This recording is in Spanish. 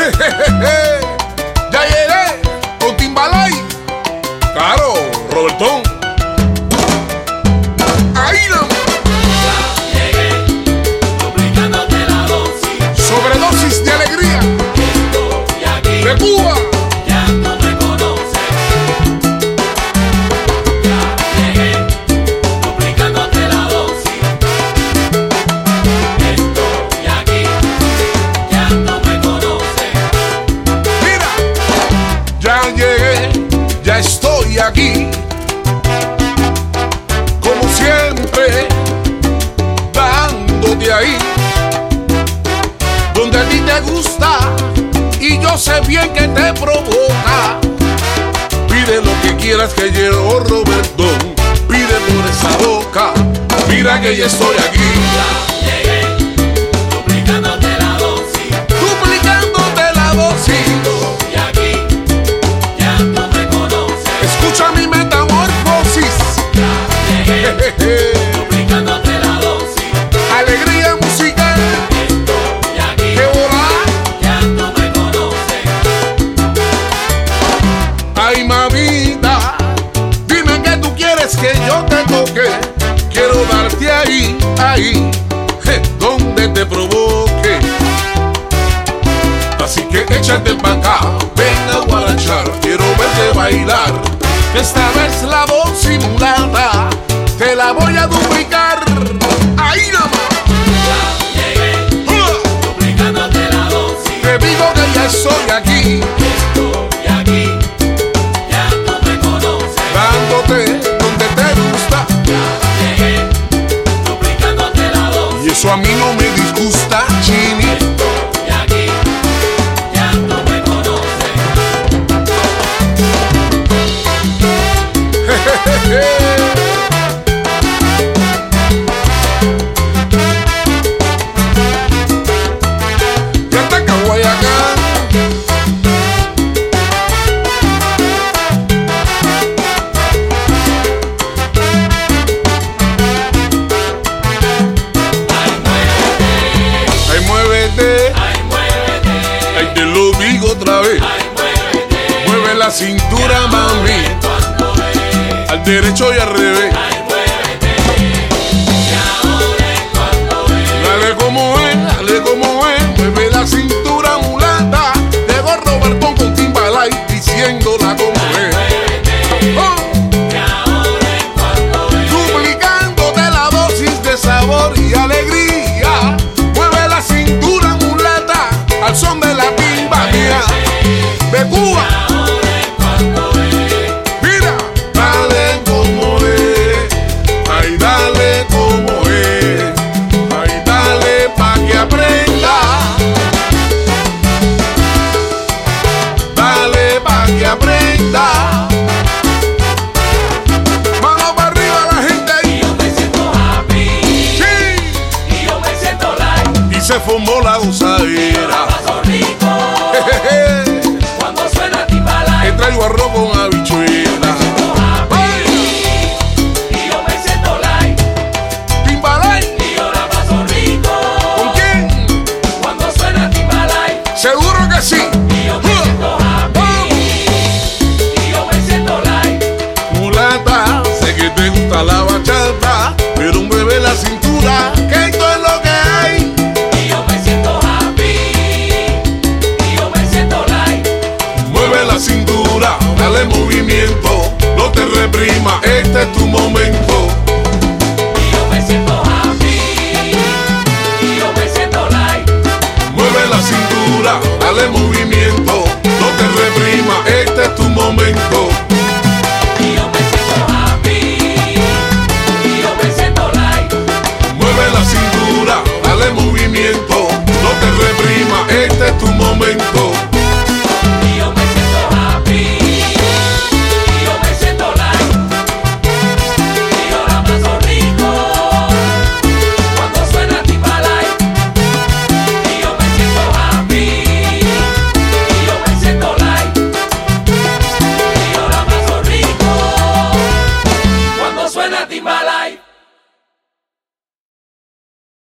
Ya llegué con Timbalay. Claro, Robertón. Ahí no. Ya llegué, duplicándote la dosis. Sobredosis de alegría. Estoy aquí, De Cuba. ya no me conoces. Ya llegué, duplicándote la dosis. Estoy aquí, ya no me conoces. Mira, ya llegué, ya estoy aquí. Como siempre, dándote ahí, donde a ti te gusta y yo sé bien que te provoca. Pide lo que quieras que llevo, Robertón. Pide por esa boca. Mira que ya estoy aquí. Ya llegué, duplicándote la dosis. Duplicándote la dosis. Estoy aquí, ya no me conoces. Escucha mi metamorfosis. Ya llegué, duplicándote la dosis. Alegría musical. Estoy aquí, Que volá. ya no me conoces. Ay, mamita, dime que tú quieres que yo te toque. Quiero darte ahí, ahí, donde te provoque. Así que échate pa' acá, ven a guarachar. Quiero verte bailar. Esta vez la voz simulada te la voy a duplicar. Ahí nomás. Ya llegué, duplicándote la dosis. Te digo que ya estoy aquí, Estoy aquí, ya no me conoces. dándote donde te gusta. Ya llegué, duplicándote la dosis. Y eso a mí no me disgusta, Chini. Estoy aquí, ya no me conoces. Ya está Caguayacán. Ay, muévete, Ay, muévete, ay, te lo digo otra vez. ay, muévete. Mueve la cintura, mami, Cuando ves, al derecho y al revés. ay, muévete. Y ahora es cuando ves. Dale como es, mueve la cintura, mulata. Llegó Robertón con Timbalay diciéndola como es. Oh, Y ahora es cuando ves. duplicándote la dosis de sabor y alegría. Mueve la cintura, mulata, al son de la timba mía. De Cuba. Ahora es cuando ves. Mira, dale como es, ay dale como es, ay dale pa' que aprenda, dale pa' que aprenda. Mano para arriba la gente Y ahí, yo me siento happy. sí, Y yo me siento light. y se formó la gozadera. Paso rico Jejeje, cuando suena Timbalay. te traigo arroz con habichuela.